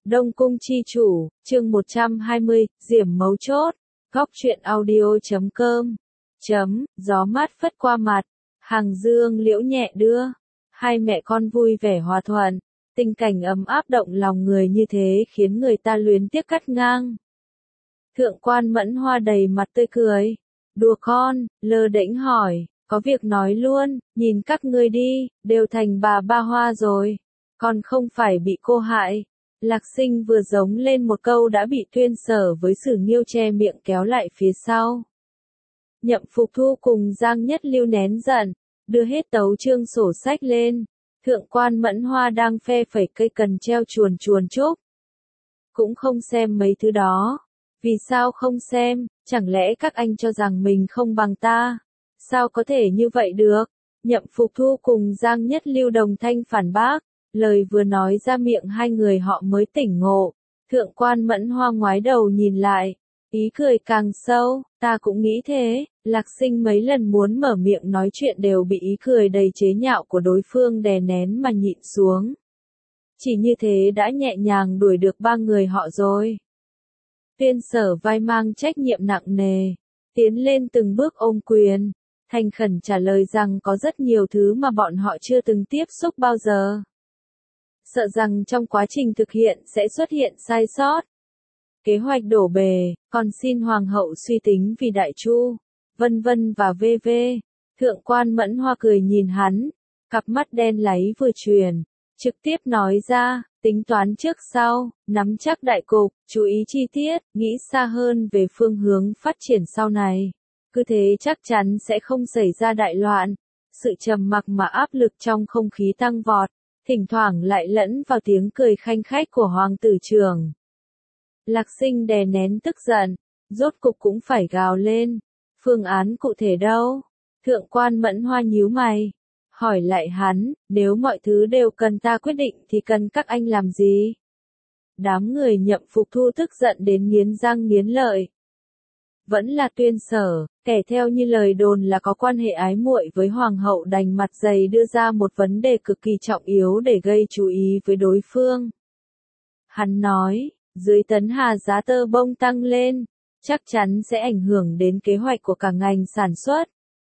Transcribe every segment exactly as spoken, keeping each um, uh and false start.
Đông Cung chi chủ, chương một trăm hai mươi, Diểm mấu chốt, góc truyện audio chấm com, chấm, gió mát phất qua mặt, hàng dương liễu nhẹ đưa, hai mẹ con vui vẻ hòa thuận, tình cảnh ấm áp động lòng người như thế khiến người ta luyến tiếc cắt ngang. Thượng quan Mẫn Hoa đầy mặt tươi cười, đùa con, lơ đễnh hỏi, có việc nói luôn, nhìn các ngươi đi, đều thành bà ba hoa rồi, còn không phải bị cô hại. Lạc Sinh vừa giống lên một câu đã bị Tuyên Sở với Sử Nghiêu che miệng kéo lại phía sau. Nhậm Phục Thu cùng Giang Nhất Lưu nén giận, đưa hết tấu chương sổ sách lên, thượng quan Mẫn Hoa đang phe phẩy cây cần treo chuồn chuồn chúc. Cũng không xem mấy thứ đó. Vì sao không xem, chẳng lẽ các anh cho rằng mình không bằng ta? Sao có thể như vậy được? Nhậm Phục Thu cùng Giang Nhất Lưu đồng thanh phản bác, lời vừa nói ra miệng hai người họ mới tỉnh ngộ. Thượng quan Mẫn Hoa ngoái đầu nhìn lại, ý cười càng sâu, ta cũng nghĩ thế. Lạc Sinh mấy lần muốn mở miệng nói chuyện đều bị ý cười đầy chế nhạo của đối phương đè nén mà nhịn xuống. Chỉ như thế đã nhẹ nhàng đuổi được ba người họ rồi. Tuyên Sở vai mang trách nhiệm nặng nề, tiến lên từng bước ôm quyền, thành khẩn trả lời rằng có rất nhiều thứ mà bọn họ chưa từng tiếp xúc bao giờ. Sợ rằng trong quá trình thực hiện sẽ xuất hiện sai sót. Kế hoạch đổ bề, còn xin Hoàng hậu suy tính vì Đại Chu, vân vân và vê vê. Thượng quan Mẫn Hoa cười nhìn hắn, cặp mắt đen láy vừa truyền, trực tiếp nói ra, tính toán trước sau, nắm chắc đại cục, chú ý chi tiết, nghĩ xa hơn về phương hướng phát triển sau này. Cứ thế chắc chắn sẽ không xảy ra đại loạn. Sự trầm mặc mà áp lực trong không khí tăng vọt, thỉnh thoảng lại lẫn vào tiếng cười khanh khách của hoàng tử trưởng. Lạc Sinh đè nén tức giận, rốt cục cũng phải gào lên. Phương án cụ thể đâu? Thượng quan Mẫn Hoa nhíu mày, hỏi lại hắn, nếu mọi thứ đều cần ta quyết định thì cần các anh làm gì? Đám người Nhậm Phục Thu tức giận đến nghiến răng nghiến lợi. Vẫn là Tuyên Sở, kẻ theo như lời đồn là có quan hệ ái muội với Hoàng hậu đành mặt dày đưa ra một vấn đề cực kỳ trọng yếu để gây chú ý với đối phương. Hắn nói, dưới Tấn Hà giá tơ bông tăng lên, chắc chắn sẽ ảnh hưởng đến kế hoạch của cả ngành sản xuất.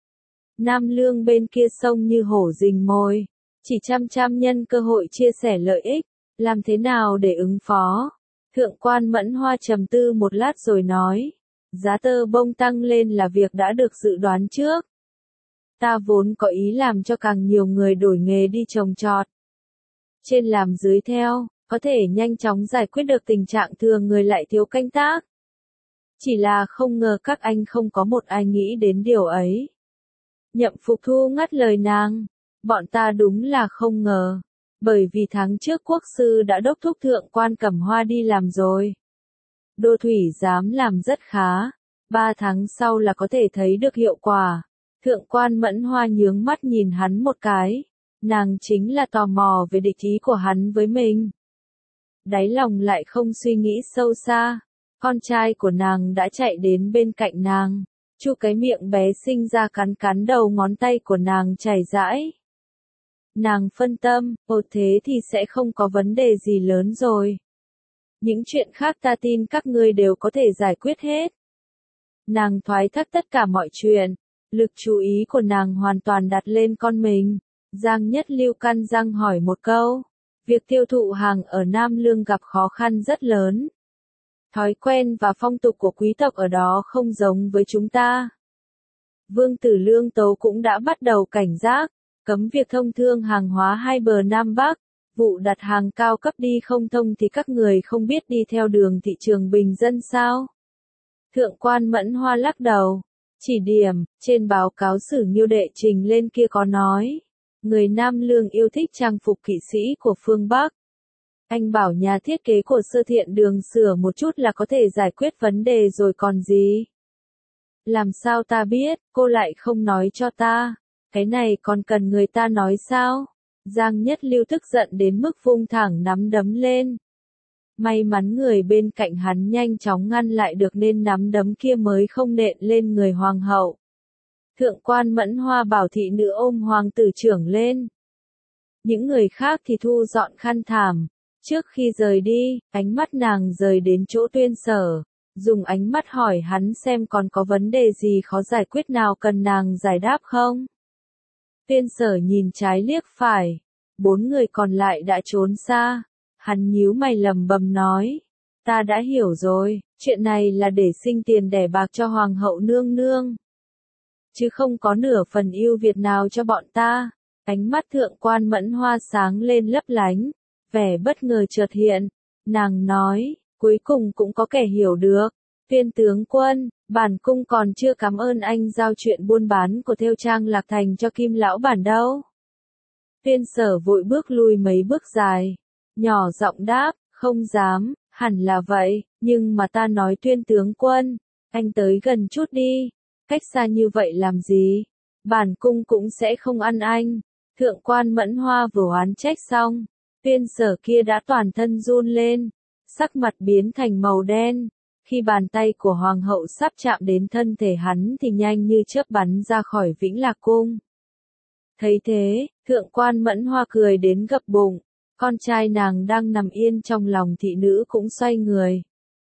Nam Lương bên kia sông như hổ rình mồi, chỉ chăm chăm nhân cơ hội chia sẻ lợi ích, làm thế nào để ứng phó? Thượng quan Mẫn Hoa trầm tư một lát rồi nói, giá tơ bông tăng lên là việc đã được dự đoán trước. Ta vốn có ý làm cho càng nhiều người đổi nghề đi trồng trọt. Trên làm dưới theo, có thể nhanh chóng giải quyết được tình trạng thừa người lại thiếu canh tác. Chỉ là không ngờ các anh không có một ai nghĩ đến điều ấy. Nhậm Phục Thu ngắt lời nàng, bọn ta đúng là không ngờ, bởi vì tháng trước quốc sư đã đốc thúc thượng quan Cẩm Hoa đi làm rồi. Đô thủy dám làm rất khá, ba tháng sau là có thể thấy được hiệu quả. Thượng quan Mẫn Hoa nhướng mắt nhìn hắn một cái, nàng chính là tò mò về địch ý của hắn với mình. Đáy lòng lại không suy nghĩ sâu xa, con trai của nàng đã chạy đến bên cạnh nàng. Chu cái miệng bé sinh ra cắn cắn đầu ngón tay của nàng chảy rãi. Nàng phân tâm, ồ thế thì sẽ không có vấn đề gì lớn rồi. Những chuyện khác ta tin các ngươi đều có thể giải quyết hết. Nàng thoái thác tất cả mọi chuyện, lực chú ý của nàng hoàn toàn đặt lên con mình. Giang Nhất Lưu căn răng hỏi một câu, việc tiêu thụ hàng ở Nam Lương gặp khó khăn rất lớn. Thói quen và phong tục của quý tộc ở đó không giống với chúng ta. Vương tử Lương Tấu cũng đã bắt đầu cảnh giác, cấm việc thông thương hàng hóa hai bờ Nam Bắc, vụ đặt hàng cao cấp đi không thông thì các người không biết đi theo đường thị trường bình dân sao? Thượng quan Mẫn Hoa lắc đầu, chỉ điểm, trên báo cáo Sử Nghiêu đệ trình lên kia có nói, người Nam Lương yêu thích trang phục kỵ sĩ của phương Bắc. Anh bảo nhà thiết kế của Sơ Thiện Đường sửa một chút là có thể giải quyết vấn đề rồi còn gì. Làm sao ta biết, cô lại không nói cho ta, cái này còn cần người ta nói sao? Giang Nhất Lưu tức giận đến mức vung thẳng nắm đấm lên. May mắn người bên cạnh hắn nhanh chóng ngăn lại được nên nắm đấm kia mới không nện lên người hoàng hậu. Thượng quan Mẫn Hoa bảo thị nữ ôm hoàng tử trưởng lên. Những người khác thì thu dọn khăn thảm, Trước khi rời đi, ánh mắt nàng rời đến chỗ Tuyên Sở, dùng ánh mắt hỏi hắn xem còn có vấn đề gì khó giải quyết nào cần nàng giải đáp không. Tuyên Sở nhìn trái liếc phải, bốn người còn lại đã trốn xa, hắn nhíu mày lầm bầm nói, ta đã hiểu rồi, chuyện này là để sinh tiền đẻ bạc cho Hoàng hậu nương nương, chứ không có nửa phần ưu việt nào cho bọn ta. Ánh mắt Thượng quan Mẫn Hoa sáng lên lấp lánh, vẻ bất ngờ chợt hiện, nàng nói, cuối cùng cũng có kẻ hiểu được. Tuyên tướng quân, bản cung còn chưa cảm ơn anh giao chuyện buôn bán của Thêu Trang Lạc Thành cho Kim lão bản đâu. Tuyên Sở vội bước lui mấy bước dài, nhỏ giọng đáp, không dám, hẳn là vậy, nhưng mà ta nói Tuyên tướng quân, anh tới gần chút đi, cách xa như vậy làm gì, bản cung cũng sẽ không ăn anh. Thượng quan Mẫn Hoa vừa oán trách xong, Tuyên Sở kia đã toàn thân run lên, sắc mặt biến thành màu đen. Khi bàn tay của Hoàng hậu sắp chạm đến thân thể hắn thì nhanh như chớp bắn ra khỏi Vĩnh Lạc Cung. Thấy thế, Thượng quan Mẫn Hoa cười đến gập bụng, con trai nàng đang nằm yên trong lòng thị nữ cũng xoay người.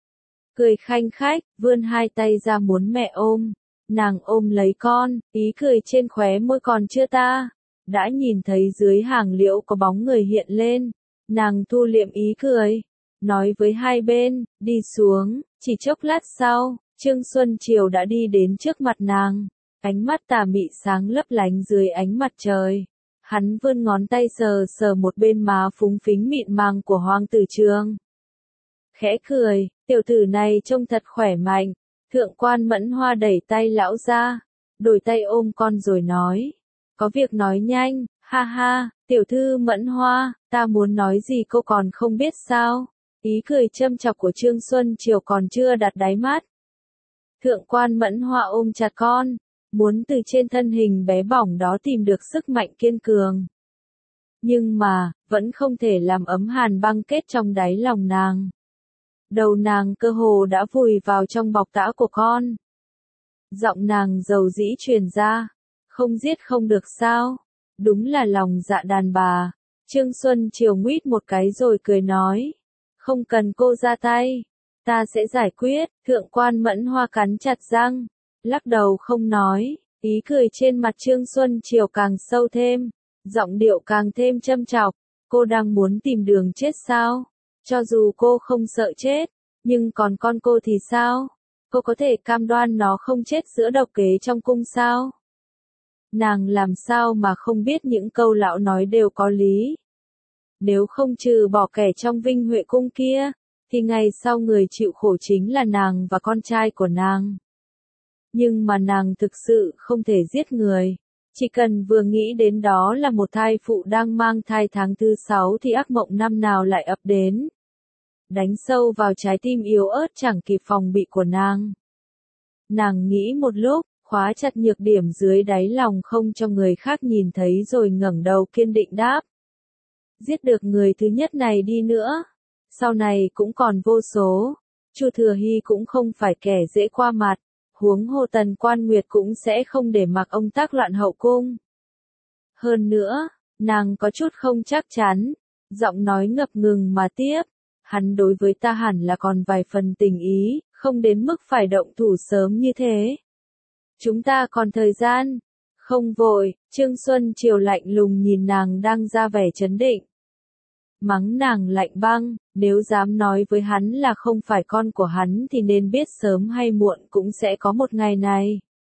Cười khanh khách, vươn hai tay ra muốn mẹ ôm, nàng ôm lấy con, ý cười trên khóe môi còn chưa ta. Đã nhìn thấy dưới hàng liễu có bóng người hiện lên, nàng thu liệm ý cười, nói với hai bên, đi xuống, chỉ chốc lát sau, Trương Xuân Triều đã đi đến trước mặt nàng, ánh mắt tà mị sáng lấp lánh dưới ánh mặt trời. Hắn vươn ngón tay sờ sờ một bên má phúng phính mịn màng của Hoàng tử Trương. Khẽ cười, tiểu tử này trông thật khỏe mạnh, Thượng quan Mẫn Hoa đẩy tay lão ra, đổi tay ôm con rồi nói. Có việc nói nhanh, ha ha, tiểu thư Mẫn Hoa, ta muốn nói gì cô còn không biết sao? Ý cười châm chọc của Trương Xuân Triều còn chưa đặt đáy mắt. Thượng quan Mẫn Hoa ôm chặt con, muốn từ trên thân hình bé bỏng đó tìm được sức mạnh kiên cường. Nhưng mà, vẫn không thể làm ấm hàn băng kết trong đáy lòng nàng. Đầu nàng cơ hồ đã vùi vào trong bọc tã của con. Giọng nàng dầu dĩ truyền ra. Không giết không được sao? Đúng là lòng dạ đàn bà. Trương Xuân Triều nguýt một cái rồi cười nói. Không cần cô ra tay. Ta sẽ giải quyết. Thượng quan Mẫn Hoa cắn chặt răng. Lắc đầu không nói. Ý cười trên mặt Trương Xuân Triều càng sâu thêm. Giọng điệu càng thêm châm chọc. Cô đang muốn tìm đường chết sao? Cho dù cô không sợ chết. Nhưng còn con cô thì sao? Cô có thể cam đoan nó không chết giữa độc kế trong cung sao? Nàng làm sao mà không biết những câu lão nói đều có lý. Nếu không trừ bỏ kẻ trong Vinh Huệ Cung kia, thì ngày sau người chịu khổ chính là nàng và con trai của nàng. Nhưng mà nàng thực sự không thể giết người. Chỉ cần vừa nghĩ đến đó là một thai phụ đang mang thai tháng thứ sáu thì ác mộng năm nào lại ập đến. Đánh sâu vào trái tim yếu ớt chẳng kịp phòng bị của nàng. Nàng nghĩ một lúc, khóa chặt nhược điểm dưới đáy lòng không cho người khác nhìn thấy rồi ngẩng đầu kiên định đáp. Giết được người thứ nhất này đi nữa, sau này cũng còn vô số. Chu Thừa Hy cũng không phải kẻ dễ qua mặt, huống hồ Tần Quan Nguyệt cũng sẽ không để mặc ông tác loạn hậu cung. Hơn nữa, nàng có chút không chắc chắn, giọng nói ngập ngừng mà tiếp. Hắn đối với ta hẳn là còn vài phần tình ý, không đến mức phải động thủ sớm như thế. Chúng ta còn thời gian. Không vội, Trương Xuân Triều lạnh lùng nhìn nàng đang ra vẻ chấn định. Mắng nàng lạnh băng, nếu dám nói với hắn là không phải con của hắn thì nên biết sớm hay muộn cũng sẽ có một ngày này.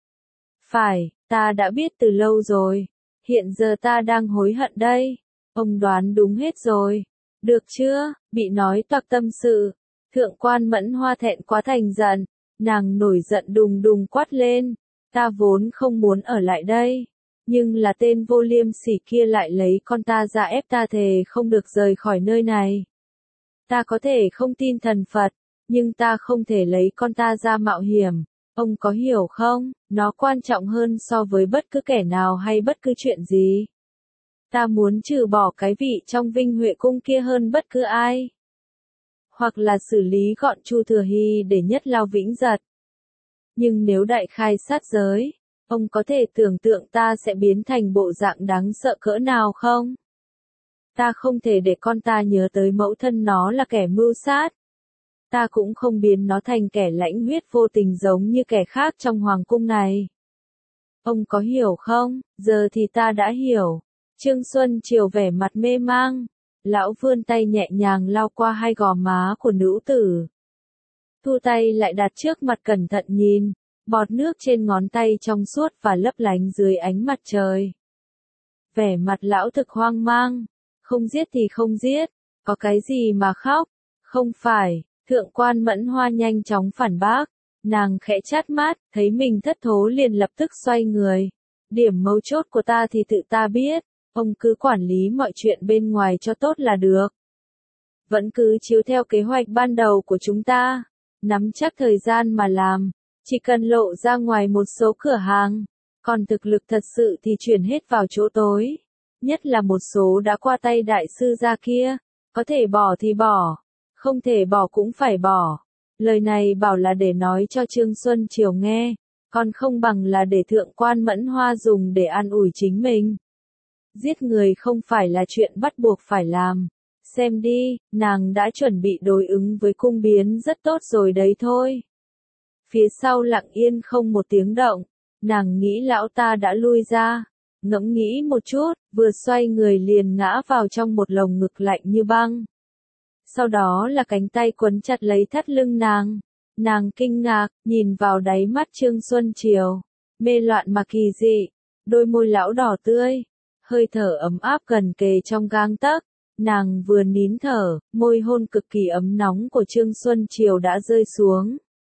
Phải, ta đã biết từ lâu rồi. Hiện giờ ta đang hối hận đây. Ông đoán đúng hết rồi. Được chưa, bị nói toạc tâm sự. Thượng quan Mẫn Hoa thẹn quá thành giận. Nàng nổi giận đùng đùng quát lên. Ta vốn không muốn ở lại đây. Nhưng là tên vô liêm sỉ kia lại lấy con ta ra ép ta thề không được rời khỏi nơi này. Ta có thể không tin thần Phật, nhưng ta không thể lấy con ta ra mạo hiểm. Ông có hiểu không? Nó quan trọng hơn so với bất cứ kẻ nào hay bất cứ chuyện gì. Ta muốn trừ bỏ cái vị trong Vinh Huệ Cung kia hơn bất cứ ai. Hoặc là xử lý gọn Chu Thừa Hy để nhất lao vĩnh giật. Nhưng nếu đại khai sát giới, ông có thể tưởng tượng ta sẽ biến thành bộ dạng đáng sợ cỡ nào không? Ta không thể để con ta nhớ tới mẫu thân nó là kẻ mưu sát. Ta cũng không biến nó thành kẻ lãnh huyết vô tình giống như kẻ khác trong hoàng cung này. Ông có hiểu không? Giờ thì ta đã hiểu. Trương Xuân Triều vẻ mặt mê mang. Lão vươn tay nhẹ nhàng lau qua hai gò má của nữ tử. Thu tay lại đặt trước mặt cẩn thận nhìn. Bọt nước trên ngón tay trong suốt và lấp lánh dưới ánh mặt trời. Vẻ mặt lão thực hoang mang. Không giết thì không giết. Có cái gì mà khóc? Không phải. Thượng quan Mẫn Hoa nhanh chóng phản bác. Nàng khẽ chát mắt, thấy mình thất thố liền lập tức xoay người. Điểm mấu chốt của ta thì tự ta biết. Ông cứ quản lý mọi chuyện bên ngoài cho tốt là được. Vẫn cứ chiếu theo kế hoạch ban đầu của chúng ta. Nắm chắc thời gian mà làm. Chỉ cần lộ ra ngoài một số cửa hàng. Còn thực lực thật sự thì chuyển hết vào chỗ tối. Nhất là một số đã qua tay đại sư gia kia. Có thể bỏ thì bỏ. Không thể bỏ cũng phải bỏ. Lời này bảo là để nói cho Trương Xuân Triều nghe. Còn không bằng là để thượng quan Mẫn Hoa dùng để an ủi chính mình. Giết người không phải là chuyện bắt buộc phải làm. Xem đi, nàng đã chuẩn bị đối ứng với cung biến rất tốt rồi đấy thôi. Phía sau lặng yên không một tiếng động. Nàng nghĩ lão ta đã lui ra. Ngẫm nghĩ một chút, vừa xoay người liền ngã vào trong một lồng ngực lạnh như băng. Sau đó là cánh tay quấn chặt lấy thắt lưng nàng. Nàng kinh ngạc, nhìn vào đáy mắt Trương Xuân Triều. Mê loạn mà kỳ dị. Đôi môi lão đỏ tươi. Hơi thở ấm áp gần kề trong gang tấc. Nàng vừa nín thở, môi hôn cực kỳ ấm nóng của Trương Xuân Triều đã rơi xuống.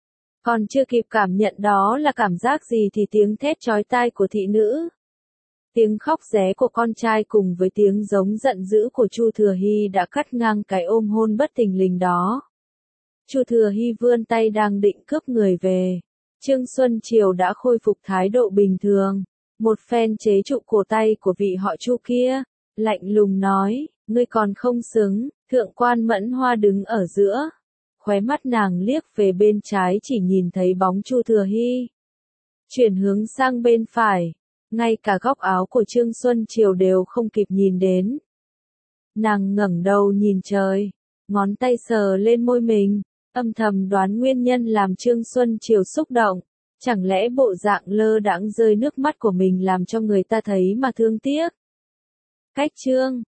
Còn chưa kịp cảm nhận đó là cảm giác gì thì tiếng thét chói tai của thị nữ. Tiếng khóc ré của con trai cùng với tiếng giống giận dữ của Chu Thừa Hy đã cắt ngang cái ôm hôn bất thình lình đó. Chu Thừa Hy vươn tay đang định cướp người về. Trương Xuân Triều đã khôi phục thái độ bình thường. Một phen chế trụ cổ tay của vị họ Chu kia. Lạnh lùng nói, ngươi còn không xứng. Thượng quan Mẫn Hoa đứng ở giữa. Khóe mắt nàng liếc về bên trái chỉ nhìn thấy bóng Chu Thừa Hy. Chuyển hướng sang bên phải. Ngay cả góc áo của Trương Xuân Triều đều không kịp nhìn đến. Nàng ngẩng đầu nhìn trời. Ngón tay sờ lên môi mình. Âm thầm đoán nguyên nhân làm Trương Xuân Triều xúc động. Chẳng lẽ bộ dạng lơ đãng rơi nước mắt của mình làm cho người ta thấy mà thương tiếc. Cách chương